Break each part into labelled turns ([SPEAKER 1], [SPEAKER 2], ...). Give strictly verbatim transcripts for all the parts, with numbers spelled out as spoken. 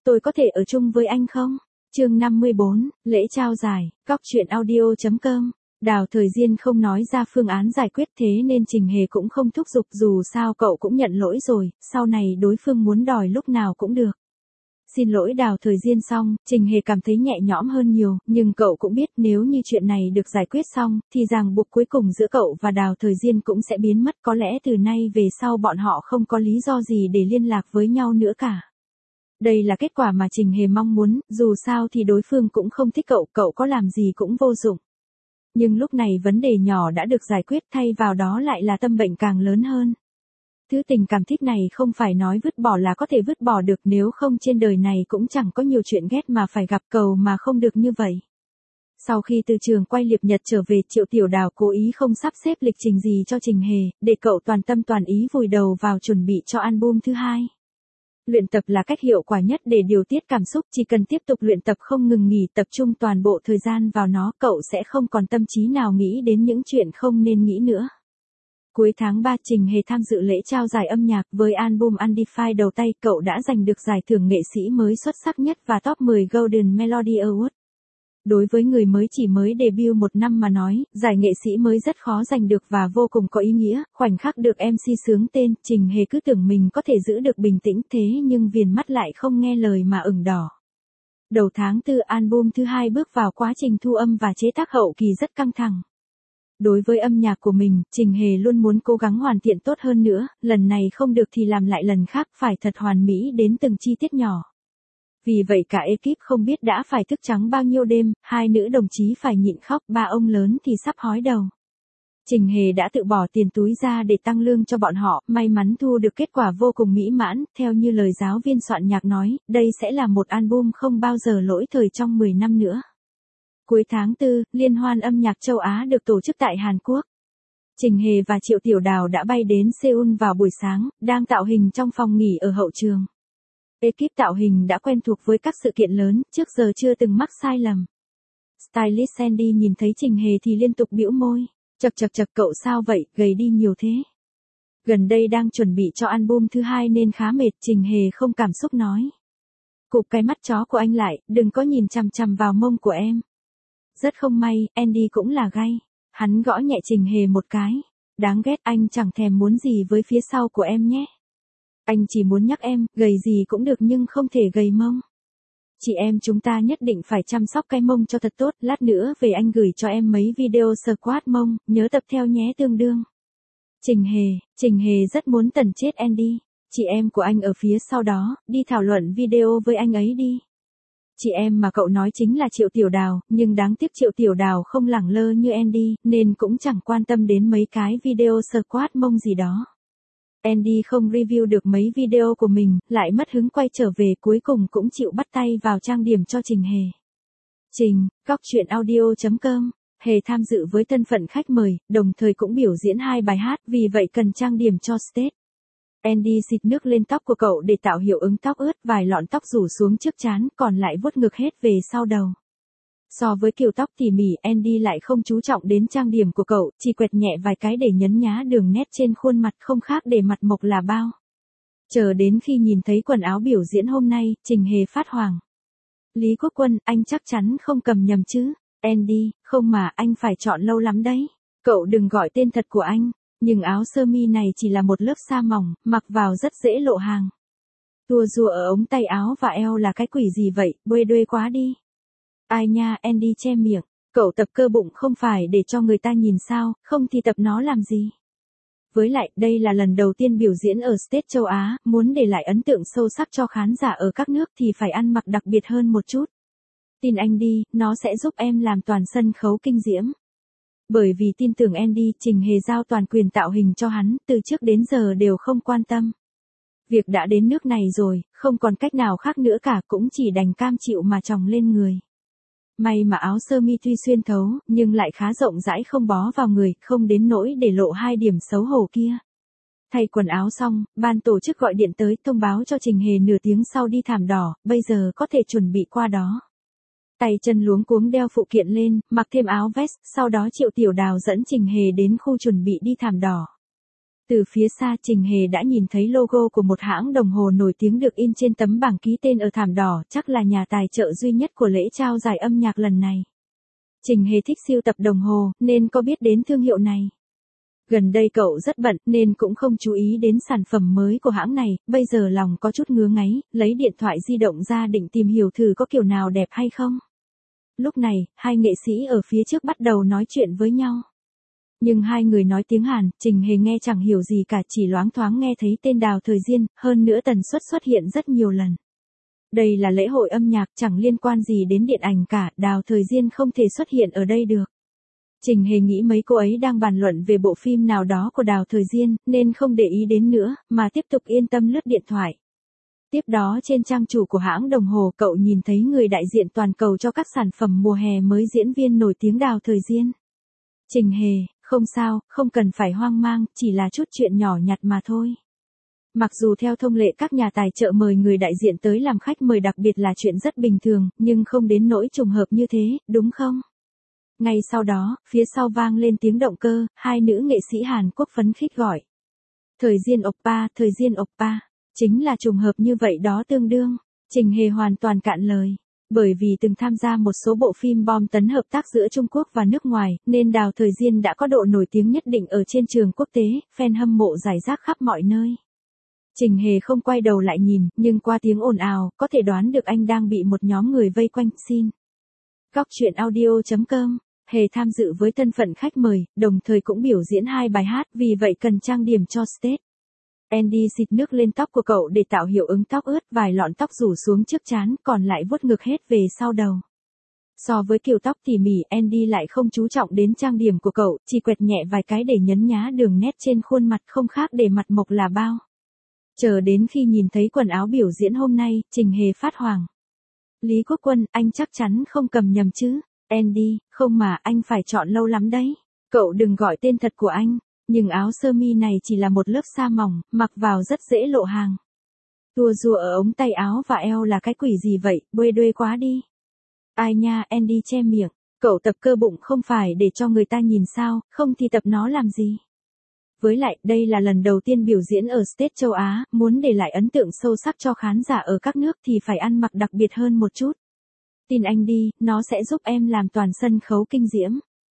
[SPEAKER 1] tôi có thể ở chung với anh không? Chương năm mươi bốn, lễ trao giải, góc truyện audio chấm com. Đào Thời Diên không nói ra phương án giải quyết, thế nên Trình Hề cũng không thúc giục, dù sao cậu cũng nhận lỗi rồi, sau này đối phương muốn đòi lúc nào cũng được. Xin lỗi Đào Thời Diên xong, Trình Hề cảm thấy nhẹ nhõm hơn nhiều, nhưng cậu cũng biết nếu như chuyện này được giải quyết xong, thì ràng buộc cuối cùng giữa cậu và Đào Thời Diên cũng sẽ biến mất, có lẽ từ nay về sau bọn họ không có lý do gì để liên lạc với nhau nữa cả. Đây là kết quả mà Trình Hề mong muốn, dù sao thì đối phương cũng không thích cậu, cậu có làm gì cũng vô dụng. Nhưng lúc này vấn đề nhỏ đã được giải quyết, thay vào đó lại là tâm bệnh càng lớn hơn. Thứ tình cảm thích này không phải nói vứt bỏ là có thể vứt bỏ được, nếu không trên đời này cũng chẳng có nhiều chuyện ghét mà phải gặp, cầu mà không được như vậy. Sau khi từ trường quay Liệp Nhật trở về, Triệu Tiểu Đào cố ý không sắp xếp lịch trình gì cho Trình Hề, để cậu toàn tâm toàn ý vùi đầu vào chuẩn bị cho album thứ hai. Luyện tập là cách hiệu quả nhất để điều tiết cảm xúc, chỉ cần tiếp tục luyện tập không ngừng nghỉ, tập trung toàn bộ thời gian vào nó, cậu sẽ không còn tâm trí nào nghĩ đến những chuyện không nên nghĩ nữa. Cuối tháng ba, Trình Hề tham dự lễ trao giải âm nhạc với album Undefined đầu tay, cậu đã giành được giải thưởng nghệ sĩ mới xuất sắc nhất và top mười Golden Melody Award. Đối với người mới chỉ mới debut một năm mà nói, giải nghệ sĩ mới rất khó giành được và vô cùng có ý nghĩa. Khoảnh khắc được em xê sướng tên, Trình Hề cứ tưởng mình có thể giữ được bình tĩnh, thế nhưng viền mắt lại không nghe lời mà ửng đỏ. Đầu tháng tư, album thứ hai bước vào quá trình thu âm và chế tác hậu kỳ rất căng thẳng. Đối với âm nhạc của mình, Trình Hề luôn muốn cố gắng hoàn thiện tốt hơn nữa, lần này không được thì làm lại lần khác, phải thật hoàn mỹ đến từng chi tiết nhỏ. Vì vậy cả ekip không biết đã phải thức trắng bao nhiêu đêm, hai nữ đồng chí phải nhịn khóc, ba ông lớn thì sắp hói đầu. Trình Hề đã tự bỏ tiền túi ra để tăng lương cho bọn họ, may mắn thu được kết quả vô cùng mỹ mãn, theo như lời giáo viên soạn nhạc nói, đây sẽ là một album không bao giờ lỗi thời trong mười năm nữa. Cuối tháng tư, Liên hoan âm nhạc châu Á được tổ chức tại Hàn Quốc. Trình Hề và Triệu Tiểu Đào đã bay đến Seoul vào buổi sáng, đang tạo hình trong phòng nghỉ ở hậu trường. Ekip tạo hình đã quen thuộc với các sự kiện lớn, trước giờ chưa từng mắc sai lầm. Stylist Sandy nhìn thấy Trình Hề thì liên tục bĩu môi. Chậc chậc chậc, cậu sao vậy, gầy đi nhiều thế. Gần đây đang chuẩn bị cho album thứ hai nên khá mệt, Trình Hề không cảm xúc nói. Cụp cái mắt chó của anh lại, đừng có nhìn chằm chằm vào mông của em. Rất không may, Andy cũng là gay. Hắn gõ nhẹ Trình Hề một cái. Đáng ghét, anh chẳng thèm muốn gì với phía sau của em nhé. Anh chỉ muốn nhắc em, gầy gì cũng được nhưng không thể gầy mông. Chị em chúng ta nhất định phải chăm sóc cái mông cho thật tốt, lát nữa về anh gửi cho em mấy video squat mông, nhớ tập theo nhé tương đương. Trình Hề, Trình Hề rất muốn tần chết Andy. Chị em của anh ở phía sau đó, đi thảo luận video với anh ấy đi. Chị em mà cậu nói chính là Triệu Tiểu Đào, nhưng đáng tiếc Triệu Tiểu Đào không lẳng lơ như Andy, nên cũng chẳng quan tâm đến mấy cái video squat mông gì đó. Andy không review được mấy video của mình, lại mất hứng quay trở về, cuối cùng cũng chịu bắt tay vào trang điểm cho Trình Hề. Trình, góc truyện audio chấm com, Hề tham dự với thân phận khách mời, đồng thời cũng biểu diễn hai bài hát, vì vậy cần trang điểm cho stage. Andy xịt nước lên tóc của cậu để tạo hiệu ứng tóc ướt, vài lọn tóc rủ xuống trước trán, còn lại vuốt ngược hết về sau đầu. So với kiểu tóc tỉ mỉ, Andy lại không chú trọng đến trang điểm của cậu, chỉ quẹt nhẹ vài cái để nhấn nhá đường nét trên khuôn mặt, không khác để mặt mộc là bao. Chờ đến khi nhìn thấy quần áo biểu diễn hôm nay, Trình Hề phát hoảng. Lý Quốc Quân, anh chắc chắn không cầm nhầm chứ? Andy, không mà, anh phải chọn lâu lắm đấy. Cậu đừng gọi tên thật của anh, nhưng áo sơ mi này chỉ là một lớp sa mỏng, mặc vào rất dễ lộ hàng. Tua rùa ở ống tay áo và eo là cái quỷ gì vậy, bê đuê quá đi. Ai nha, Andy che miệng, cậu tập cơ bụng không phải để cho người ta nhìn sao, không thì tập nó làm gì. Với lại, đây là lần đầu tiên biểu diễn ở stage châu Á, muốn để lại ấn tượng sâu sắc cho khán giả ở các nước thì phải ăn mặc đặc biệt hơn một chút. Tin anh đi, nó sẽ giúp em làm toàn sân khấu kinh diễm. Bởi vì tin tưởng Andy, Trình Hề giao toàn quyền tạo hình cho hắn, từ trước đến giờ đều không quan tâm. Việc đã đến nước này rồi, không còn cách nào khác nữa cả, cũng chỉ đành cam chịu mà chòng lên người. May mà áo sơ mi tuy xuyên thấu, nhưng lại khá rộng rãi, không bó vào người, không đến nỗi để lộ hai điểm xấu hổ kia. Thay quần áo xong, ban tổ chức gọi điện tới thông báo cho Trình Hề nửa tiếng sau đi thảm đỏ, bây giờ có thể chuẩn bị qua đó. Tay chân luống cuống đeo phụ kiện lên, mặc thêm áo vest, sau đó Triệu Tiểu Đào dẫn Trình Hề đến khu chuẩn bị đi thảm đỏ. Từ phía xa Trình Hề đã nhìn thấy logo của một hãng đồng hồ nổi tiếng được in trên tấm bảng ký tên ở thảm đỏ, chắc là nhà tài trợ duy nhất của lễ trao giải âm nhạc lần này. Trình Hề thích sưu tập đồng hồ, nên có biết đến thương hiệu này. Gần đây cậu rất bận nên cũng không chú ý đến sản phẩm mới của hãng này, bây giờ lòng có chút ngứa ngáy, lấy điện thoại di động ra định tìm hiểu thử có kiểu nào đẹp hay không. Lúc này, hai nghệ sĩ ở phía trước bắt đầu nói chuyện với nhau. Nhưng hai người nói tiếng Hàn, Trình Hề nghe chẳng hiểu gì cả, chỉ loáng thoáng nghe thấy tên Đào Thời Diên, hơn nữa tần suất xuất hiện rất nhiều lần. Đây là lễ hội âm nhạc, chẳng liên quan gì đến điện ảnh cả, Đào Thời Diên không thể xuất hiện ở đây được. Trình Hề nghĩ mấy cô ấy đang bàn luận về bộ phim nào đó của Đào Thời Diên, nên không để ý đến nữa, mà tiếp tục yên tâm lướt điện thoại. Tiếp đó trên trang chủ của hãng đồng hồ cậu nhìn thấy người đại diện toàn cầu cho các sản phẩm mùa hè mới diễn viên nổi tiếng Đào Thời Diên. Trình Hề, không sao, không cần phải hoang mang, chỉ là chút chuyện nhỏ nhặt mà thôi. Mặc dù theo thông lệ các nhà tài trợ mời người đại diện tới làm khách mời đặc biệt là chuyện rất bình thường, nhưng không đến nỗi trùng hợp như thế, đúng không? Ngay sau đó, phía sau vang lên tiếng động cơ, hai nữ nghệ sĩ Hàn Quốc phấn khích gọi. Thời Diên Oppa, Thời Diên Oppa. Chính là trùng hợp như vậy đó tương đương. Trình Hề hoàn toàn cạn lời. Bởi vì từng tham gia một số bộ phim bom tấn hợp tác giữa Trung Quốc và nước ngoài, nên Đào Thời Diên đã có độ nổi tiếng nhất định ở trên trường quốc tế, fan hâm mộ rải rác khắp mọi nơi. Trình Hề không quay đầu lại nhìn, nhưng qua tiếng ồn ào, có thể đoán được anh đang bị một nhóm người vây quanh, xin. Góc truyện audio chấm com, Hề tham dự với thân phận khách mời, đồng thời cũng biểu diễn hai bài hát, vì vậy cần trang điểm cho stage. Andy xịt nước lên tóc của cậu để tạo hiệu ứng tóc ướt, vài lọn tóc rủ xuống trước trán, còn lại vuốt ngược hết về sau đầu. So với kiểu tóc tỉ mỉ, Andy lại không chú trọng đến trang điểm của cậu, chỉ quẹt nhẹ vài cái để nhấn nhá đường nét trên khuôn mặt, không khác để mặt mộc là bao. Chờ đến khi nhìn thấy quần áo biểu diễn hôm nay, Trình Hề phát hoảng. Lý Quốc Quân, anh chắc chắn không cầm nhầm chứ? Andy, không mà, anh phải chọn lâu lắm đấy. Cậu đừng gọi tên thật của anh. Nhưng áo sơ mi này chỉ là một lớp sa mỏng, mặc vào rất dễ lộ hàng. Tua rùa ở ống tay áo và eo là cái quỷ gì vậy, bê đuê quá đi. Ai nha, Andy che miệng, cậu tập cơ bụng không phải để cho người ta nhìn sao, không thì tập nó làm gì. Với lại, đây là lần đầu tiên biểu diễn ở stage châu Á, muốn để lại ấn tượng sâu sắc cho khán giả ở các nước thì phải ăn mặc đặc biệt hơn một chút. Tin anh đi, nó sẽ giúp em làm toàn sân khấu kinh diễm.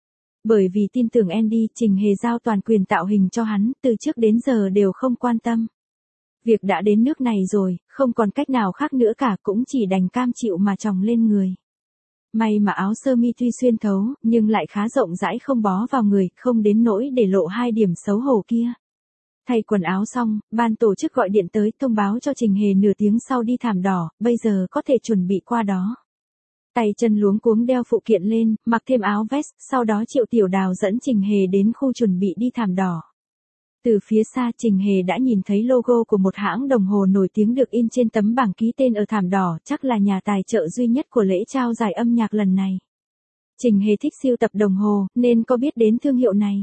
[SPEAKER 1] Bởi vì tin tưởng Andy, Trình Hề giao toàn quyền tạo hình cho hắn, từ trước đến giờ đều không quan tâm. Việc đã đến nước này rồi, không còn cách nào khác nữa cả, cũng chỉ đành cam chịu mà chòng lên người. May mà áo sơ mi tuy xuyên thấu, nhưng lại khá rộng rãi, không bó vào người, không đến nỗi để lộ hai điểm xấu hổ kia. Thay quần áo xong, ban tổ chức gọi điện tới thông báo cho Trình Hề nửa tiếng sau đi thảm đỏ, bây giờ có thể chuẩn bị qua đó. Tay chân luống cuống đeo phụ kiện lên, mặc thêm áo vest, sau đó Triệu Tiểu Đào dẫn Trình Hề đến khu chuẩn bị đi thảm đỏ. Từ phía xa Trình Hề đã nhìn thấy logo của một hãng đồng hồ nổi tiếng được in trên tấm bảng ký tên ở thảm đỏ, chắc là nhà tài trợ duy nhất của lễ trao giải âm nhạc lần này. Trình Hề thích sưu tập đồng hồ, nên có biết đến thương hiệu này.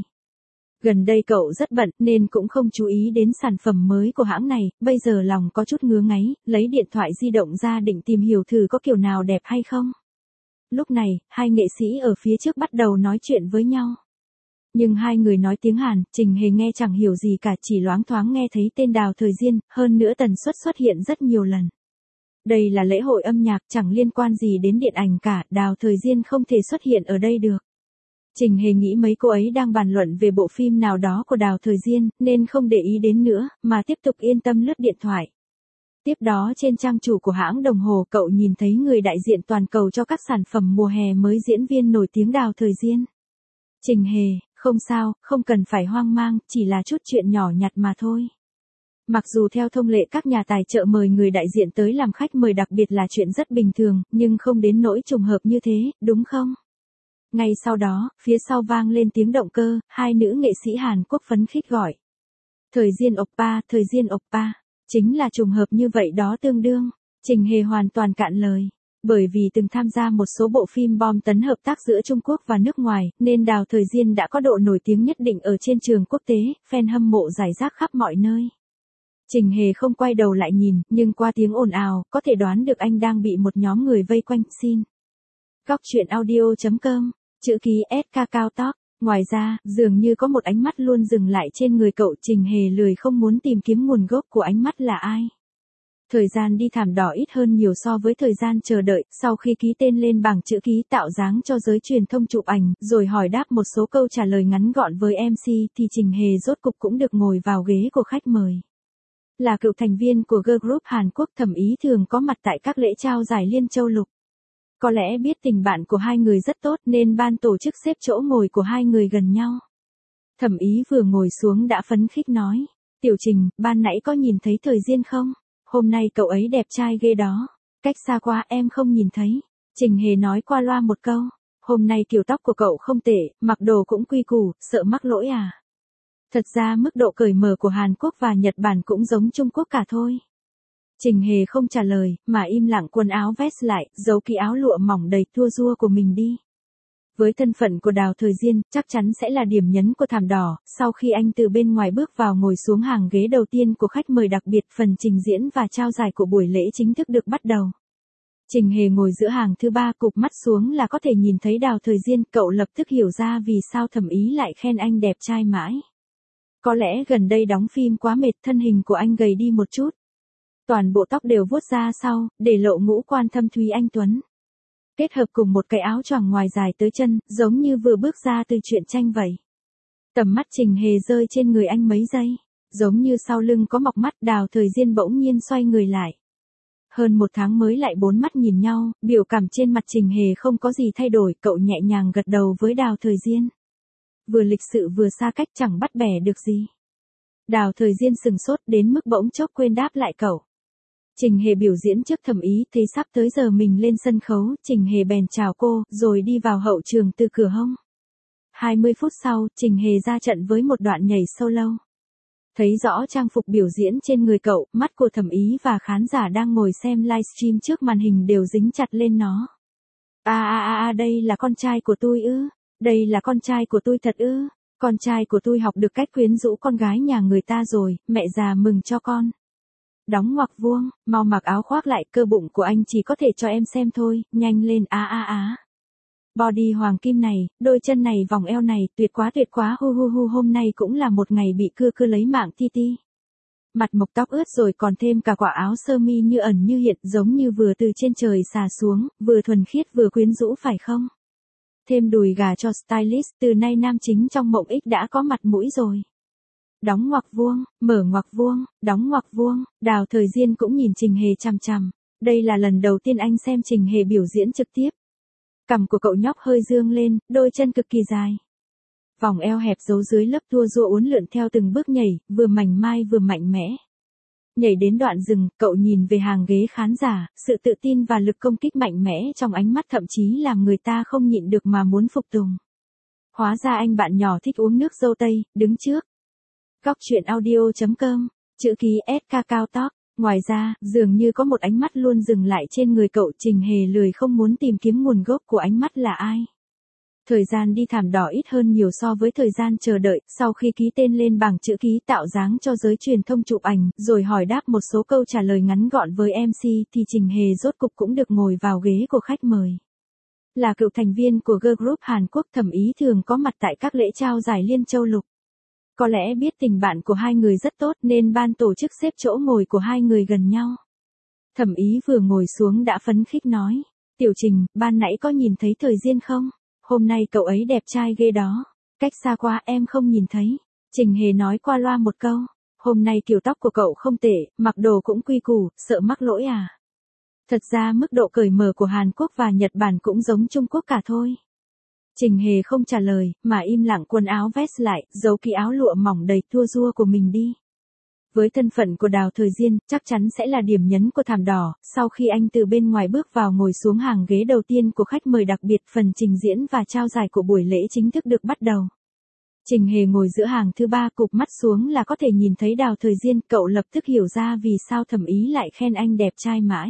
[SPEAKER 1] Gần đây cậu rất bận, nên cũng không chú ý đến sản phẩm mới của hãng này, bây giờ lòng có chút ngứa ngáy, lấy điện thoại di động ra định tìm hiểu thử có kiểu nào đẹp hay không. Lúc này, hai nghệ sĩ ở phía trước bắt đầu nói chuyện với nhau. Nhưng hai người nói tiếng Hàn, Trình Hề nghe chẳng hiểu gì cả, chỉ loáng thoáng nghe thấy tên Đào Thời Diên, hơn nữa tần suất xuất hiện rất nhiều lần. Đây là lễ hội âm nhạc, chẳng liên quan gì đến điện ảnh cả, Đào Thời Diên không thể xuất hiện ở đây được. Trình Hề nghĩ mấy cô ấy đang bàn luận về bộ phim nào đó của Đào Thời Diên, nên không để ý đến nữa, mà tiếp tục yên tâm lướt điện thoại. Tiếp đó trên trang chủ của hãng đồng hồ cậu nhìn thấy người đại diện toàn cầu cho các sản phẩm mùa hè mới diễn viên nổi tiếng Đào Thời Diên. Trình Hề, không sao, không cần phải hoang mang, chỉ là chút chuyện nhỏ nhặt mà thôi. Mặc dù theo thông lệ các nhà tài trợ mời người đại diện tới làm khách mời đặc biệt là chuyện rất bình thường, nhưng không đến nỗi trùng hợp như thế, đúng không? Ngay sau đó, phía sau vang lên tiếng động cơ, hai nữ nghệ sĩ Hàn Quốc phấn khích gọi. Thời Diên Oppa, Thời Diên Oppa. Chính là trùng hợp như vậy đó tương đương. Trình Hề hoàn toàn cạn lời. Bởi vì từng tham gia một số bộ phim bom tấn hợp tác giữa Trung Quốc và nước ngoài, nên Đào Thời Diên đã có độ nổi tiếng nhất định ở trên trường quốc tế, fan hâm mộ rải rác khắp mọi nơi. Trình Hề không quay đầu lại nhìn, nhưng qua tiếng ồn ào, có thể đoán được anh đang bị một nhóm người vây quanh, xin. Góc truyện audio chấm com, chữ ký ét ca cao tóc. Ngoài ra, dường như có một ánh mắt luôn dừng lại trên người cậu. Trình Hề lười không muốn tìm kiếm nguồn gốc của ánh mắt là ai. Thời gian đi thảm đỏ ít hơn nhiều so với thời gian chờ đợi, sau khi ký tên lên bảng chữ ký tạo dáng cho giới truyền thông chụp ảnh, rồi hỏi đáp một số câu trả lời ngắn gọn với em xê, thì Trình Hề rốt cục cũng được ngồi vào ghế của khách mời. Là cựu thành viên của girl group Hàn Quốc, Thẩm Ý thường có mặt tại các lễ trao giải Liên Châu Lục. Có lẽ biết tình bạn của hai người rất tốt nên ban tổ chức xếp chỗ ngồi của hai người gần nhau. Thẩm Ý vừa ngồi xuống đã phấn khích nói, Tiểu Trình, ban nãy có nhìn thấy Thời Diên không? Hôm nay cậu ấy đẹp trai ghê đó. Cách xa quá em không nhìn thấy. Trình Hề nói qua loa một câu. Hôm nay kiểu tóc của cậu không tệ, mặc đồ cũng quy củ, sợ mắc lỗi à? Thật ra mức độ cởi mở của Hàn Quốc và Nhật Bản cũng giống Trung Quốc cả thôi. Trình Hề không trả lời, mà im lặng quần áo vest lại, giấu cái áo lụa mỏng đầy tua rua của mình đi. Với thân phận của Đào Thời Diên, chắc chắn sẽ là điểm nhấn của thảm đỏ. Sau khi anh từ bên ngoài bước vào ngồi xuống hàng ghế đầu tiên của khách mời đặc biệt, phần trình diễn và trao giải của buổi lễ chính thức được bắt đầu. Trình Hề ngồi giữa hàng thứ ba, cụp mắt xuống là có thể nhìn thấy Đào Thời Diên. Cậu lập tức hiểu ra vì sao Thẩm Ý lại khen anh đẹp trai mãi. Có lẽ gần đây đóng phim quá mệt, thân hình của anh gầy đi một chút. Toàn bộ tóc đều vuốt ra sau, để lộ ngũ quan thâm thúy anh tuấn. Kết hợp cùng một cái áo choàng ngoài dài tới chân, giống như vừa bước ra từ truyện tranh vậy. Tầm mắt Trình Hề rơi trên người anh mấy giây, giống như sau lưng có mọc mắt. Đào Thời Diên bỗng nhiên xoay người lại. Hơn một tháng mới lại bốn mắt nhìn nhau, biểu cảm trên mặt Trình Hề không có gì thay đổi. Cậu nhẹ nhàng gật đầu với Đào Thời Diên. Vừa lịch sự vừa xa cách, chẳng bắt bẻ được gì. Đào Thời Diên sừng sốt đến mức bỗng chốc quên đáp lại cậu. Trình Hề biểu diễn trước Thẩm Ý, thấy sắp tới giờ mình lên sân khấu, Trình Hề bèn chào cô, rồi đi vào hậu trường từ cửa hông. hai mươi phút sau, Trình Hề ra trận với một đoạn nhảy solo. Thấy rõ trang phục biểu diễn trên người cậu, mắt của Thẩm Ý và khán giả đang ngồi xem livestream trước màn hình đều dính chặt lên nó. À à à à, đây là con trai của tôi ư? Đây là con trai của tôi thật ư? Con trai của tôi học được cách quyến rũ con gái nhà người ta rồi, mẹ già mừng cho con. Đóng ngoặc vuông, mau mặc áo khoác lại, cơ bụng của anh chỉ có thể cho em xem thôi, nhanh lên á á á. Body hoàng kim này, đôi chân này, vòng eo này, tuyệt quá tuyệt quá, hu hu hu. Hôm nay cũng là một ngày bị cưa cưa lấy mạng ti ti. Mặt mộc tóc ướt rồi còn thêm cả quả áo sơ mi như ẩn như hiện, giống như vừa từ trên trời xà xuống, vừa thuần khiết vừa quyến rũ phải không? Thêm đùi gà cho stylist, từ nay nam chính trong mộng ích đã có mặt mũi rồi. Đóng ngoặc vuông, mở ngoặc vuông, đóng ngoặc vuông. Đào Thời Diên cũng nhìn Trình Hề chằm chằm. Đây là lần đầu tiên anh xem Trình Hề biểu diễn trực tiếp. Cằm của cậu nhóc hơi dương lên, đôi chân cực kỳ dài. Vòng eo hẹp giấu dưới lớp tua rua uốn lượn theo từng bước nhảy, vừa mảnh mai vừa mạnh mẽ. Nhảy đến đoạn dừng, cậu nhìn về hàng ghế khán giả, sự tự tin và lực công kích mạnh mẽ trong ánh mắt thậm chí làm người ta không nhịn được mà muốn phục tùng. Hóa ra anh bạn nhỏ thích uống nước dâu tây, đứng trước. Góc truyện audio chấm com, chữ ký ét ca cao tóc. Ngoài ra, dường như có một ánh mắt luôn dừng lại trên người cậu. Trình Hề lười không muốn tìm kiếm nguồn gốc của ánh mắt là ai. Thời gian đi thảm đỏ ít hơn nhiều so với thời gian chờ đợi. Sau khi ký tên lên bảng chữ ký tạo dáng cho giới truyền thông chụp ảnh, rồi hỏi đáp một số câu trả lời ngắn gọn với em xê, thì Trình Hề rốt cục cũng được ngồi vào ghế của khách mời. Là cựu thành viên của girl group Hàn Quốc, Thẩm Ý thường có mặt tại các lễ trao giải Liên Châu Lục. Có lẽ biết tình bạn của hai người rất tốt nên ban tổ chức xếp chỗ ngồi của hai người gần nhau. Thẩm Ý vừa ngồi xuống đã phấn khích nói, Tiểu Trình, ban nãy có nhìn thấy Thời Diên không? Hôm nay cậu ấy đẹp trai ghê đó. Cách xa quá em không nhìn thấy. Trình Hề nói qua loa một câu. Hôm nay kiểu tóc của cậu không tệ, mặc đồ cũng quy củ, sợ mắc lỗi à? Thật ra mức độ cởi mở của Hàn Quốc và Nhật Bản cũng giống Trung Quốc cả thôi. Trình Hề không trả lời, mà im lặng quần áo vest lại, giấu cái áo lụa mỏng đầy tua rua của mình đi. Với thân phận của Đào Thời Diên, chắc chắn sẽ là điểm nhấn của thảm đỏ. Sau khi anh từ bên ngoài bước vào ngồi xuống hàng ghế đầu tiên của khách mời đặc biệt, phần trình diễn và trao giải của buổi lễ chính thức được bắt đầu. Trình Hề ngồi giữa hàng thứ ba, cụp mắt xuống là có thể nhìn thấy Đào Thời Diên. Cậu lập tức hiểu ra vì sao Thẩm Ý lại khen anh đẹp trai mãi.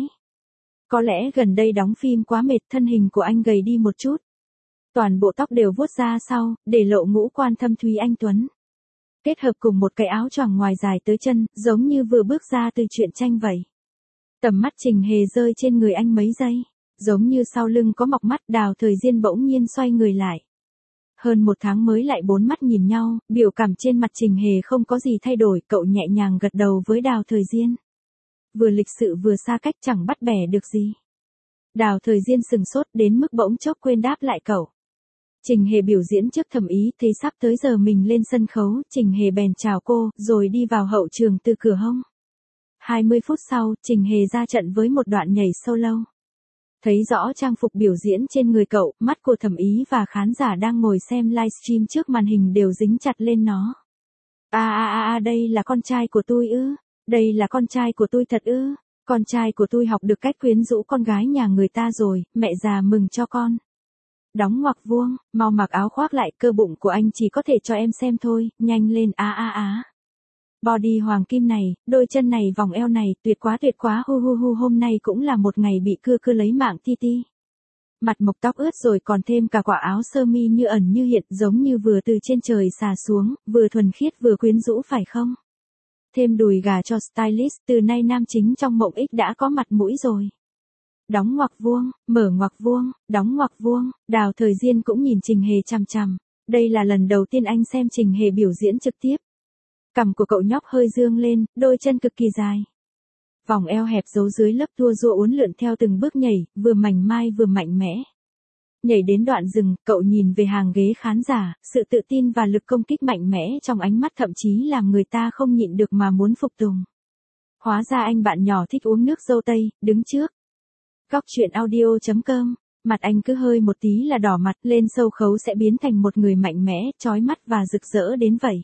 [SPEAKER 1] Có lẽ gần đây đóng phim quá mệt, thân hình của anh gầy đi một chút. Toàn bộ tóc đều vuốt ra sau, để lộ ngũ quan thâm thúy anh tuấn. Kết hợp cùng một cái áo choàng ngoài dài tới chân, giống như vừa bước ra từ truyện tranh vậy. Tầm mắt Trình Hề rơi trên người anh mấy giây, giống như sau lưng có mọc mắt. Đào Thời Diên bỗng nhiên xoay người lại. Hơn một tháng mới lại bốn mắt nhìn nhau, biểu cảm trên mặt Trình Hề không có gì thay đổi, cậu nhẹ nhàng gật đầu với Đào Thời Diên. Vừa lịch sự vừa xa cách chẳng bắt bẻ được gì. Đào Thời Diên sừng sốt đến mức bỗng chốc quên đáp lại cậu. Trình Hề biểu diễn trước thẩm ý, thấy sắp tới giờ mình lên sân khấu, Trình Hề bèn chào cô, rồi đi vào hậu trường từ cửa hông. hai mươi phút sau, Trình Hề ra trận với một đoạn nhảy solo. Thấy rõ trang phục biểu diễn trên người cậu, mắt của thẩm ý và khán giả đang ngồi xem livestream trước màn hình đều dính chặt lên nó. À à à à đây là con trai của tôi ư, đây là con trai của tôi thật ư, con trai của tôi học được cách quyến rũ con gái nhà người ta rồi, mẹ già mừng cho con. Đóng ngoặc vuông, mau mặc áo khoác lại, cơ bụng của anh chỉ có thể cho em xem thôi, nhanh lên á á á. Body hoàng kim này, đôi chân này, vòng eo này, tuyệt quá tuyệt quá, hu hu hu, hôm nay cũng là một ngày bị cưa cưa lấy mạng ti ti. Mặt mộc tóc ướt rồi còn thêm cả quả áo sơ mi như ẩn như hiện, giống như vừa từ trên trời xà xuống, vừa thuần khiết vừa quyến rũ phải không? Thêm đùi gà cho stylist, từ nay nam chính trong mộng ích đã có mặt mũi rồi. Đóng ngoặc vuông, mở ngoặc vuông, đóng ngoặc vuông, Đào Thời Diên cũng nhìn Trình Hề chằm chằm. Đây là lần đầu tiên anh xem Trình Hề biểu diễn trực tiếp. Cằm của cậu nhóc hơi dương lên, đôi chân cực kỳ dài. Vòng eo hẹp giấu dưới lớp tua rua uốn lượn theo từng bước nhảy, vừa mảnh mai vừa mạnh mẽ. Nhảy đến đoạn dừng, cậu nhìn về hàng ghế khán giả, sự tự tin và lực công kích mạnh mẽ trong ánh mắt thậm chí làm người ta không nhịn được mà muốn phục tùng. Hóa ra anh bạn nhỏ thích uống nước dâu tây, đứng trước. Góc truyện audio chấm com, mặt anh cứ hơi một tí là đỏ mặt, lên sâu khấu sẽ biến thành một người mạnh mẽ, chói mắt và rực rỡ đến vậy.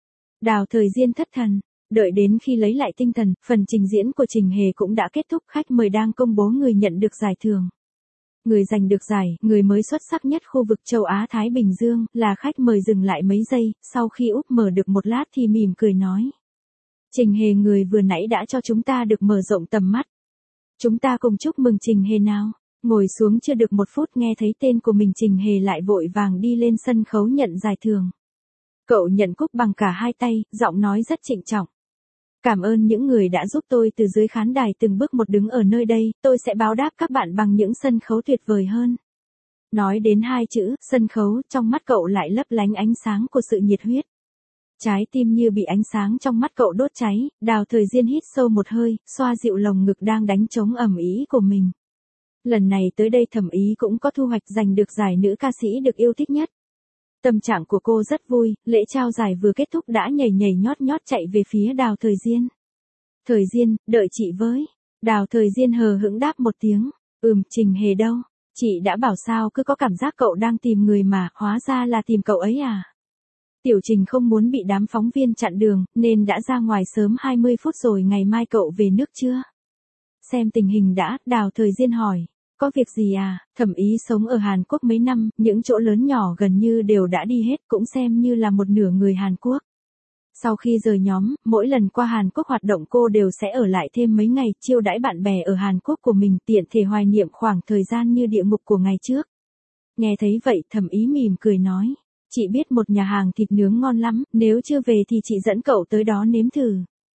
[SPEAKER 1] Đào Thời Diên thất thần, đợi đến khi lấy lại tinh thần, phần trình diễn của Trình Hề cũng đã kết thúc, khách mời đang công bố người nhận được giải thưởng. Người giành được giải, người mới xuất sắc nhất khu vực châu Á Thái Bình Dương, là khách mời dừng lại mấy giây, sau khi úp mở được một lát thì mỉm cười nói. Trình Hề người vừa nãy đã cho chúng ta được mở rộng tầm mắt. Chúng ta cùng chúc mừng Trình Hề nào. Ngồi xuống chưa được một phút nghe thấy tên của mình, Trình Hề lại vội vàng đi lên sân khấu nhận giải thưởng. Cậu nhận cúp bằng cả hai tay, giọng nói rất trịnh trọng. Cảm ơn những người đã giúp tôi từ dưới khán đài từng bước một đứng ở nơi đây, tôi sẽ báo đáp các bạn bằng những sân khấu tuyệt vời hơn. Nói đến hai chữ, sân khấu, trong mắt cậu lại lấp lánh ánh sáng của sự nhiệt huyết. Trái tim như bị ánh sáng trong mắt cậu đốt cháy, Đào Thời Diên hít sâu một hơi, xoa dịu lồng ngực đang đánh trống ầm ĩ của mình. Lần này tới đây thẩm ý cũng có thu hoạch, giành được giải nữ ca sĩ được yêu thích nhất. Tâm trạng của cô rất vui, lễ trao giải vừa kết thúc đã nhảy nhảy nhót nhót chạy về phía Đào Thời Diên. Thời Diên, đợi chị với. Đào Thời Diên hờ hững đáp một tiếng, ừm, Trình Hề đâu? Chị đã bảo sao cứ có cảm giác cậu đang tìm người mà, hóa ra là tìm cậu ấy à? Tiểu Trình không muốn bị đám phóng viên chặn đường, nên đã ra ngoài sớm hai mươi phút rồi, ngày mai cậu về nước chưa? Xem tình hình đã, Đào Thời Diên hỏi. Có việc gì à? Thẩm ý sống ở Hàn Quốc mấy năm, những chỗ lớn nhỏ gần như đều đã đi hết, cũng xem như là một nửa người Hàn Quốc. Sau khi rời nhóm, mỗi lần qua Hàn Quốc hoạt động cô đều sẽ ở lại thêm mấy ngày, chiêu đãi bạn bè ở Hàn Quốc của mình, tiện thể hoài niệm khoảng thời gian như địa ngục của ngày trước. Nghe thấy vậy, thẩm ý mỉm cười nói. Chị biết một nhà hàng thịt nướng ngon lắm, nếu chưa về thì chị dẫn cậu tới đó nếm thử.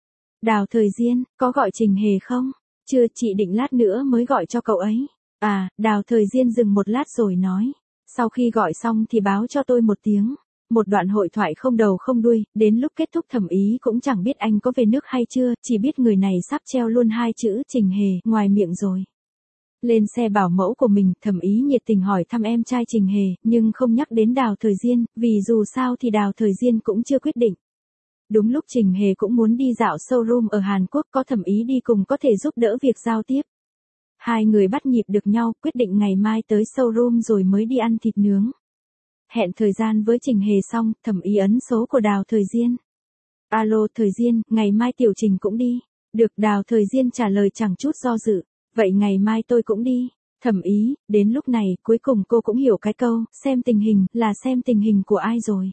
[SPEAKER 1] Đào Thời Diên, có gọi Trình Hề không? Chưa, chị định lát nữa mới gọi cho cậu ấy. À, Đào Thời Diên dừng một lát rồi nói. Sau khi gọi xong thì báo cho tôi một tiếng. Một đoạn hội thoại không đầu không đuôi, đến lúc kết thúc thẩm ý cũng chẳng biết anh có về nước hay chưa, chỉ biết người này sắp treo luôn hai chữ Trình Hề ngoài miệng rồi. Lên xe bảo mẫu của mình, thẩm ý nhiệt tình hỏi thăm em trai Trình Hề, nhưng không nhắc đến Đào Thời Diên, vì dù sao thì Đào Thời Diên cũng chưa quyết định. Đúng lúc Trình Hề cũng muốn đi dạo showroom ở Hàn Quốc, có thẩm ý đi cùng có thể giúp đỡ việc giao tiếp. Hai người bắt nhịp được nhau, quyết định ngày mai tới showroom rồi mới đi ăn thịt nướng. Hẹn thời gian với Trình Hề xong, thẩm ý ấn số của Đào Thời Diên. Alo Thời Diên, ngày mai Tiểu Trình cũng đi. Được, Đào Thời Diên trả lời chẳng chút do dự. Vậy ngày mai tôi cũng đi. Thẩm ý, đến lúc này, cuối cùng cô cũng hiểu cái câu, xem tình hình, là xem tình hình của ai rồi.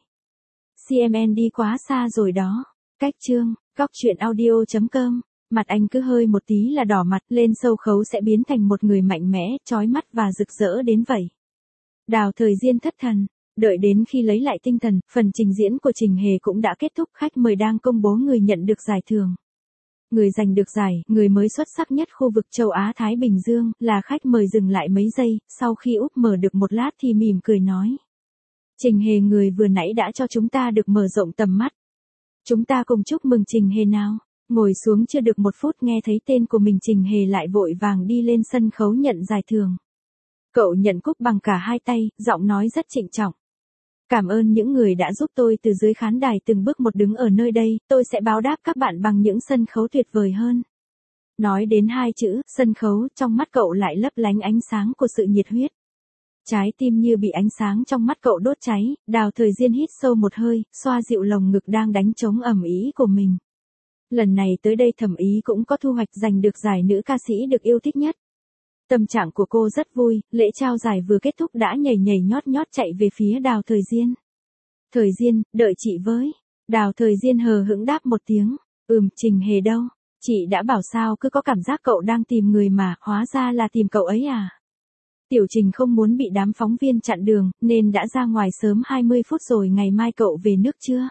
[SPEAKER 1] xê em en đi quá xa rồi đó. Cách chương, góc truyện audio chấm com. Mặt anh cứ hơi một tí là đỏ mặt, lên sâu khấu sẽ biến thành một người mạnh mẽ, chói mắt và rực rỡ đến vậy. Đào Thời Diên thất thần, đợi đến khi lấy lại tinh thần, phần trình diễn của Trình Hề cũng đã kết thúc, khách mời đang công bố người nhận được giải thưởng. Người giành được giải, người mới xuất sắc nhất khu vực châu Á Thái Bình Dương, là khách mời dừng lại mấy giây, sau khi úp mở được một lát thì mỉm cười nói. Trình Hề người vừa nãy đã cho chúng ta được mở rộng tầm mắt. Chúng ta cùng chúc mừng Trình Hề nào. Ngồi xuống chưa được một phút nghe thấy tên của mình Trình Hề lại vội vàng đi lên sân khấu nhận giải thưởng. Cậu nhận cúp bằng cả hai tay, giọng nói rất trịnh trọng. Cảm ơn những người đã giúp tôi từ dưới khán đài từng bước một đứng ở nơi đây, tôi sẽ báo đáp các bạn bằng những sân khấu tuyệt vời hơn. Nói đến hai chữ, sân khấu, trong mắt cậu lại lấp lánh ánh sáng của sự nhiệt huyết. Trái tim như bị ánh sáng trong mắt cậu đốt cháy, Đào Thời Diên hít sâu một hơi, xoa dịu lồng ngực đang đánh trống ầm ĩ của mình. Lần này tới đây Thẩm Ý cũng có thu hoạch giành được giải nữ ca sĩ được yêu thích nhất. Tâm trạng của cô rất vui, lễ trao giải vừa kết thúc đã nhảy nhảy nhót nhót chạy về phía Đào Thời Diên. Thời Diên, đợi chị với. Đào Thời Diên hờ hững đáp một tiếng, ừm, Trình Hề đâu? Chị đã bảo sao cứ có cảm giác cậu đang tìm người mà, hóa ra là tìm cậu ấy à? Tiểu Trình không muốn bị đám phóng viên chặn đường, nên đã ra ngoài sớm hai mươi phút rồi, ngày mai cậu về nước chưa?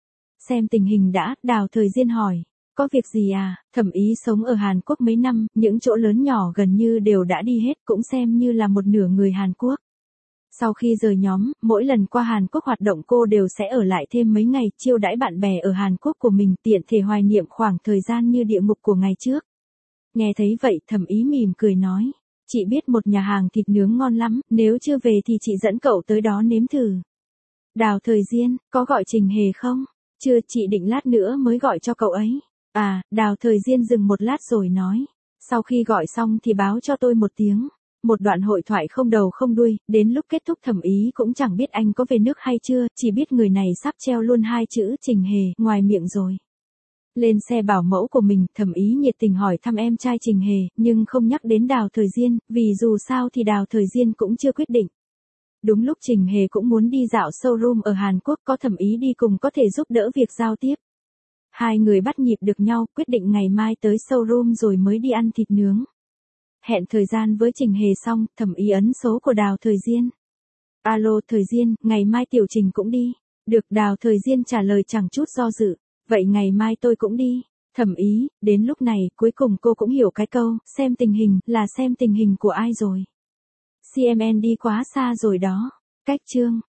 [SPEAKER 1] Xem tình hình đã, Đào Thời Diên hỏi. Có việc gì à? Thẩm Ý sống ở Hàn Quốc mấy năm, những chỗ lớn nhỏ gần như đều đã đi hết, cũng xem như là một nửa người Hàn Quốc. Sau khi rời nhóm, mỗi lần qua Hàn Quốc hoạt động cô đều sẽ ở lại thêm mấy ngày, chiêu đãi bạn bè ở Hàn Quốc của mình, tiện thể hoài niệm khoảng thời gian như địa ngục của ngày trước. Nghe thấy vậy, Thẩm Ý mỉm cười nói, chị biết một nhà hàng thịt nướng ngon lắm, nếu chưa về thì chị dẫn cậu tới đó nếm thử. Đào Thời Diên, có gọi Trình Hề không? Chưa, chị định lát nữa mới gọi cho cậu ấy. À, Đào Thời Diên dừng một lát rồi nói, sau khi gọi xong thì báo cho tôi một tiếng. Một đoạn hội thoại không đầu không đuôi, đến lúc kết thúc Thẩm Ý cũng chẳng biết anh có về nước hay chưa, chỉ biết người này sắp treo luôn hai chữ Trình Hề ngoài miệng rồi. Lên xe bảo mẫu của mình, Thẩm Ý nhiệt tình hỏi thăm em trai Trình Hề, nhưng không nhắc đến Đào Thời Diên, vì dù sao thì Đào Thời Diên cũng chưa quyết định. Đúng lúc Trình Hề cũng muốn đi dạo showroom ở Hàn Quốc, có Thẩm Ý đi cùng có thể giúp đỡ việc giao tiếp. Hai người bắt nhịp được nhau, quyết định ngày mai tới showroom rồi mới đi ăn thịt nướng. Hẹn thời gian với Trình Hề xong, Thẩm Ý ấn số của Đào Thời Diên. Alo Thời Diên, ngày mai Tiểu Trình cũng đi. Được, Đào Thời Diên trả lời chẳng chút do dự. Vậy ngày mai tôi cũng đi. Thẩm Ý, đến lúc này, cuối cùng cô cũng hiểu cái câu, xem tình hình, là xem tình hình của ai rồi. xê em en đi quá xa rồi đó. Cách chương.